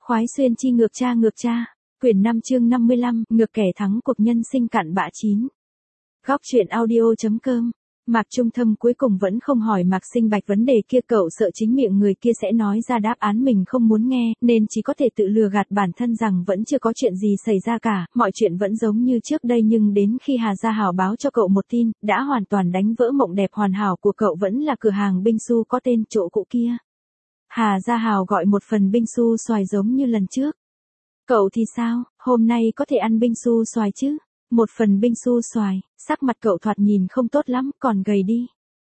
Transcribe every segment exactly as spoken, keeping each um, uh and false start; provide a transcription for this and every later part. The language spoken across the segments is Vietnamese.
Khoái xuyên chi ngược cha ngược cha. Quyển năm chương năm mươi lăm, ngược kẻ thắng cuộc nhân sinh cặn bã chín. Góc truyện audio.com. Mạc Trung Thâm cuối cùng vẫn không hỏi Mạc Sinh Bạch vấn đề kia, cậu sợ chính miệng người kia sẽ nói ra đáp án mình không muốn nghe, nên chỉ có thể tự lừa gạt bản thân rằng vẫn chưa có chuyện gì xảy ra cả, mọi chuyện vẫn giống như trước đây. Nhưng đến khi Hà Gia Hào báo cho cậu một tin, đã hoàn toàn đánh vỡ mộng đẹp hoàn hảo của cậu, vẫn là cửa hàng binh su có tên chỗ cũ kia. Hà Gia Hào gọi một phần binh su xoài giống như lần trước. Cậu thì sao, hôm nay có thể ăn binh su xoài chứ? Một phần binh su xoài, sắc mặt cậu thoạt nhìn không tốt lắm, còn gầy đi.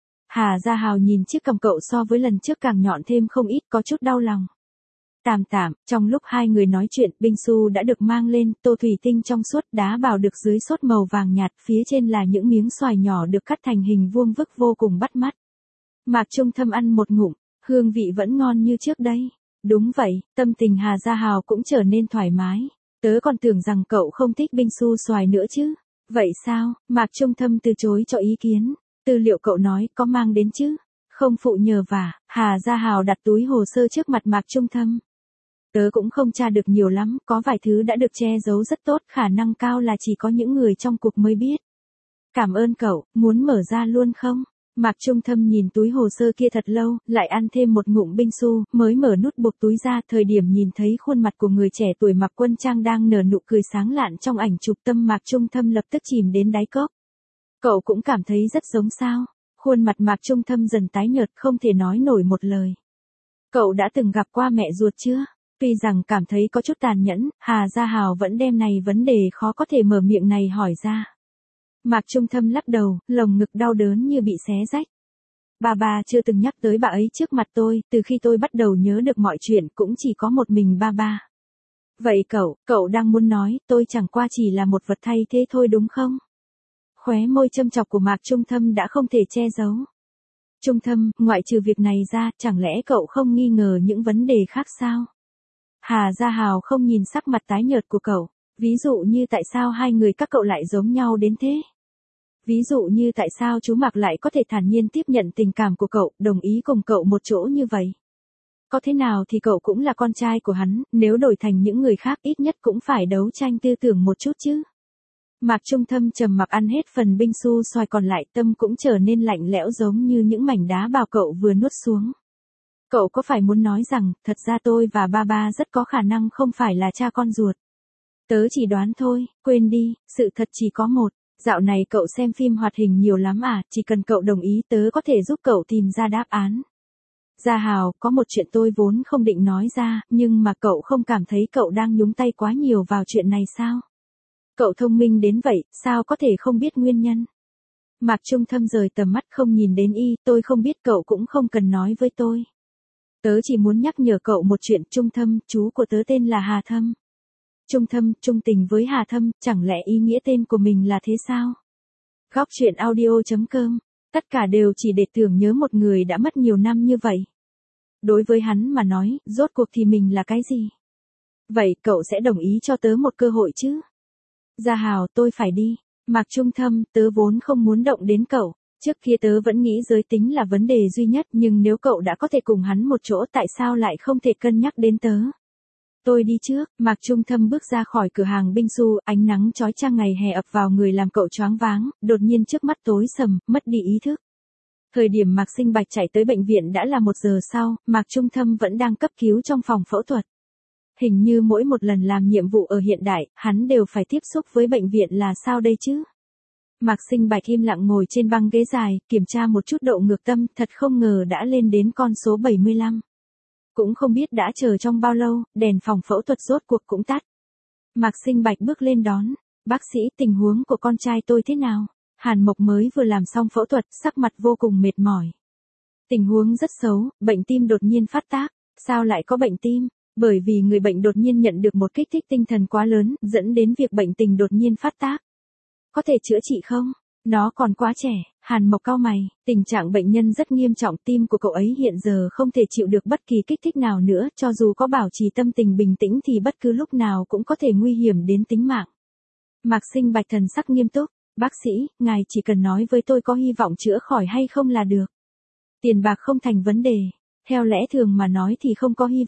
Hà Gia Hào nhìn chiếc cằm cậu so với lần trước càng nhọn thêm không ít, có chút đau lòng. Tạm tạm, trong lúc hai người nói chuyện, binh su đã được mang lên, tô thủy tinh trong suốt, đá bào được dưới sốt màu vàng nhạt, phía trên là những miếng xoài nhỏ được cắt thành hình vuông vức vô cùng bắt mắt. Mạc Trung Thâm ăn một ngụm, hương vị vẫn ngon như trước đây. Đúng vậy, tâm tình Hà Gia Hào cũng trở nên thoải mái. Tớ còn tưởng rằng cậu không thích binh su xoài nữa chứ. Vậy sao? Mạc Trung Thâm từ chối cho ý kiến. Tư liệu cậu nói có mang đến chứ? Không phụ nhờ vả. Hà Gia Hào đặt túi hồ sơ trước mặt Mạc Trung Thâm. Tớ cũng không tra được nhiều lắm, có vài thứ đã được che giấu rất tốt, khả năng cao là chỉ có những người trong cuộc mới biết. Cảm ơn cậu, muốn mở ra luôn không? Mạc Trung Thâm nhìn túi hồ sơ kia thật lâu, lại ăn thêm một ngụm binh su, mới mở nút buộc túi ra. Thời điểm nhìn thấy khuôn mặt của người trẻ tuổi mặc quân trang đang nở nụ cười sáng lạn trong ảnh chụp, tâm Mạc Trung Thâm lập tức chìm đến đáy cốc. Cậu cũng cảm thấy rất giống sao? Khuôn mặt Mạc Trung Thâm dần tái nhợt, không thể nói nổi một lời. Cậu đã từng gặp qua mẹ ruột chưa? Tuy rằng cảm thấy có chút tàn nhẫn, Hà Gia Hào vẫn đem này vấn đề khó có thể mở miệng này hỏi ra. Mạc Trung Thâm lắc đầu, lồng ngực đau đớn như bị xé rách. Bà bà chưa từng nhắc tới bà ấy trước mặt tôi, từ khi tôi bắt đầu nhớ được mọi chuyện cũng chỉ có một mình ba ba. Vậy cậu, cậu đang muốn nói tôi chẳng qua chỉ là một vật thay thế thôi đúng không? Khóe môi châm chọc của Mạc Trung Thâm đã không thể che giấu. Trung Thâm, ngoại trừ việc này ra, chẳng lẽ cậu không nghi ngờ những vấn đề khác sao? Hà Gia Hào không nhìn sắc mặt tái nhợt của cậu. Ví dụ như tại sao hai người các cậu lại giống nhau đến thế? Ví dụ như tại sao chú Mạc lại có thể thản nhiên tiếp nhận tình cảm của cậu, đồng ý cùng cậu một chỗ như vậy? Có thế nào thì cậu cũng là con trai của hắn, nếu đổi thành những người khác ít nhất cũng phải đấu tranh tư tưởng một chút chứ. Mạc Trung Thâm trầm mặc ăn hết phần binh su xoài còn lại, tâm cũng trở nên lạnh lẽo giống như những mảnh đá bào cậu vừa nuốt xuống. Cậu có phải muốn nói rằng, thật ra tôi và ba ba rất có khả năng không phải là cha con ruột? Tớ chỉ đoán thôi, quên đi, sự thật chỉ có một. Dạo này cậu xem phim hoạt hình nhiều lắm à, chỉ cần cậu đồng ý tớ có thể giúp cậu tìm ra đáp án. Gia Hào, có một chuyện tôi vốn không định nói ra, nhưng mà cậu không cảm thấy cậu đang nhúng tay quá nhiều vào chuyện này sao? Cậu thông minh đến vậy, sao có thể không biết nguyên nhân? Mạc Trung Thâm rời tầm mắt không nhìn đến y, tôi không biết cậu cũng không cần nói với tôi. Tớ chỉ muốn nhắc nhở cậu một chuyện, Trung Thâm, chú của tớ tên là Hà Thâm. Trung Thâm, trung tình với Hà Thâm, chẳng lẽ ý nghĩa tên của mình là thế sao? Góc truyện audio.com. Tất cả đều chỉ để tưởng nhớ một người đã mất nhiều năm như vậy. Đối với hắn mà nói, rốt cuộc thì mình là cái gì? Vậy cậu sẽ đồng ý cho tớ một cơ hội chứ? Gia Hào, tôi phải đi. Mạc Trung Thâm, tớ vốn không muốn động đến cậu. Trước kia tớ vẫn nghĩ giới tính là vấn đề duy nhất, nhưng nếu cậu đã có thể cùng hắn một chỗ, tại sao lại không thể cân nhắc đến tớ? Tôi đi trước. Mạc Trung Thâm bước ra khỏi cửa hàng binh su, ánh nắng chói chang ngày hè ập vào người làm cậu choáng váng, đột nhiên trước mắt tối sầm, mất đi ý thức. Thời điểm Mạc Sinh Bạch chạy tới bệnh viện đã là một giờ sau, Mạc Trung Thâm vẫn đang cấp cứu trong phòng phẫu thuật. Hình như mỗi một lần làm nhiệm vụ ở hiện đại, hắn đều phải tiếp xúc với bệnh viện là sao đây chứ? Mạc Sinh Bạch im lặng ngồi trên băng ghế dài, kiểm tra một chút độ ngược tâm, thật không ngờ đã lên đến con số bảy mươi lăm. Cũng không biết đã chờ trong bao lâu, đèn phòng phẫu thuật rốt cuộc cũng tắt. Mạc Sinh Bạch bước lên đón. Bác sĩ, tình huống của con trai tôi thế nào? Hàn Mộc mới vừa làm xong phẫu thuật, sắc mặt vô cùng mệt mỏi. Tình huống rất xấu, bệnh tim đột nhiên phát tác. Sao lại có bệnh tim? Bởi vì người bệnh đột nhiên nhận được một kích thích tinh thần quá lớn, dẫn đến việc bệnh tình đột nhiên phát tác. Có thể chữa trị không? Nó còn quá trẻ. Hàn Mộc cau mày, tình trạng bệnh nhân rất nghiêm trọng, tim của cậu ấy hiện giờ không thể chịu được bất kỳ kích thích nào nữa, cho dù có bảo trì tâm tình bình tĩnh thì bất cứ lúc nào cũng có thể nguy hiểm đến tính mạng. Mạc Sinh Bạch thần sắc nghiêm túc, bác sĩ, ngài chỉ cần nói với tôi có hy vọng chữa khỏi hay không là được. Tiền bạc không thành vấn đề, theo lẽ thường mà nói thì không có hy vọng,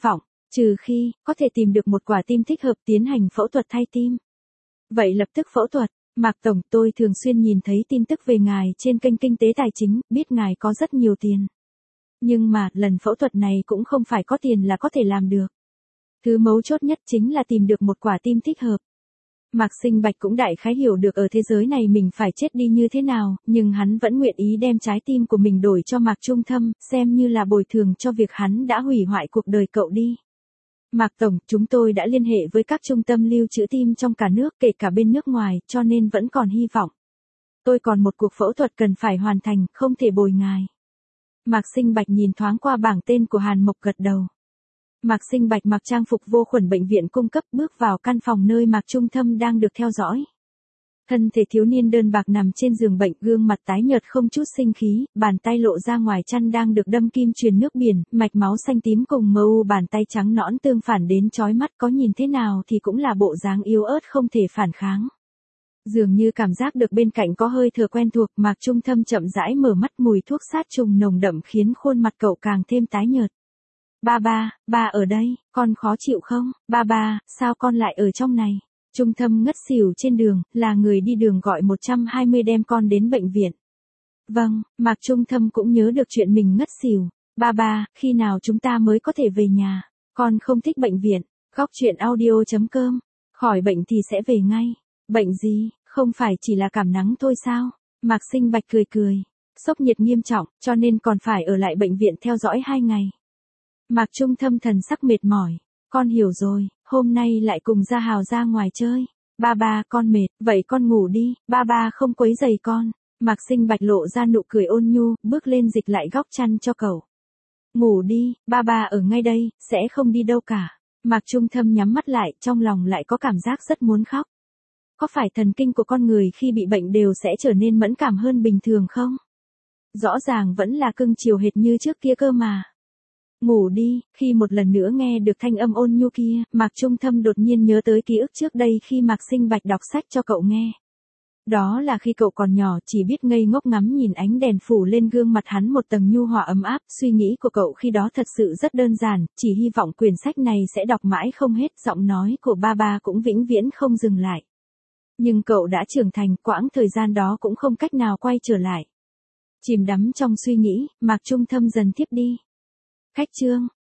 Trừ khi, có thể tìm được một quả tim thích hợp tiến hành phẫu thuật thay tim. Vậy lập tức phẫu thuật. Mạc Tổng, tôi thường xuyên nhìn thấy tin tức về ngài trên kênh Kinh tế Tài chính, biết ngài có rất nhiều tiền. Nhưng mà, lần phẫu thuật này cũng không phải có tiền là có thể làm được. Thứ mấu chốt nhất chính là tìm được một quả tim thích hợp. Mạc Sinh Bạch cũng đại khái hiểu được ở thế giới này mình phải chết đi như thế nào, nhưng hắn vẫn nguyện ý đem trái tim của mình đổi cho Mạc Trung Thâm, xem như là bồi thường cho việc hắn đã hủy hoại cuộc đời cậu đi. Mạc Tổng, chúng tôi đã liên hệ với các trung tâm lưu trữ tim trong cả nước kể cả bên nước ngoài, cho nên vẫn còn hy vọng. Tôi còn một cuộc phẫu thuật cần phải hoàn thành, không thể bồi ngài. Mạc Sinh Bạch nhìn thoáng qua bảng tên của Hàn Mộc gật đầu. Mạc Sinh Bạch mặc trang phục vô khuẩn bệnh viện cung cấp bước vào căn phòng nơi Mạc Trung Thâm đang được theo dõi. Thân thể thiếu niên đơn bạc nằm trên giường bệnh, gương mặt tái nhợt không chút sinh khí, bàn tay lộ ra ngoài chăn đang được đâm kim truyền nước biển, mạch máu xanh tím cùng mờ u bàn tay trắng nõn tương phản đến chói mắt, có nhìn thế nào thì cũng là bộ dáng yếu ớt không thể phản kháng. Dường như cảm giác được bên cạnh có hơi thở quen thuộc, Mạc Trung Thâm chậm rãi mở mắt, mùi thuốc sát trùng nồng đậm khiến khuôn mặt cậu càng thêm tái nhợt. Ba ba, ba ở đây, con khó chịu không? Ba ba, sao con lại ở trong này? Trung Thâm ngất xỉu trên đường, là người đi đường gọi một trăm hai mươi đem con đến bệnh viện. Vâng, Mạc Trung Thâm cũng nhớ được chuyện mình ngất xỉu. Ba ba, khi nào chúng ta mới có thể về nhà? Con không thích bệnh viện. Góc truyện audio chấm com. Khỏi bệnh thì sẽ về ngay. Bệnh gì, không phải chỉ là cảm nắng thôi sao? Mạc Sinh Bạch cười cười. Sốc nhiệt nghiêm trọng, cho nên còn phải ở lại bệnh viện theo dõi hai ngày. Mạc Trung Thâm thần sắc mệt mỏi. Con hiểu rồi, hôm nay lại cùng Gia Hào ra ngoài chơi. Ba ba, con mệt, vậy con ngủ đi, ba ba không quấy rầy con. Mạc Sinh Bạch lộ ra nụ cười ôn nhu, bước lên dịch lại góc chăn cho cậu. Ngủ đi, ba ba ở ngay đây, sẽ không đi đâu cả. Mạc Trung Thâm nhắm mắt lại, trong lòng lại có cảm giác rất muốn khóc. Có phải thần kinh của con người khi bị bệnh đều sẽ trở nên mẫn cảm hơn bình thường không? Rõ ràng vẫn là cưng chiều hệt như trước kia cơ mà. Ngủ đi, khi một lần nữa nghe được thanh âm ôn nhu kia, Mạc Trung Thâm đột nhiên nhớ tới ký ức trước đây khi Mạc Sinh Bạch đọc sách cho cậu nghe. Đó là khi cậu còn nhỏ chỉ biết ngây ngốc ngắm nhìn ánh đèn phủ lên gương mặt hắn một tầng nhu hòa ấm áp, suy nghĩ của cậu khi đó thật sự rất đơn giản, chỉ hy vọng quyển sách này sẽ đọc mãi không hết, giọng nói của ba ba cũng vĩnh viễn không dừng lại. Nhưng cậu đã trưởng thành, quãng thời gian đó cũng không cách nào quay trở lại. Chìm đắm trong suy nghĩ, Mạc Trung Thâm dần thiếp đi. Khách trương,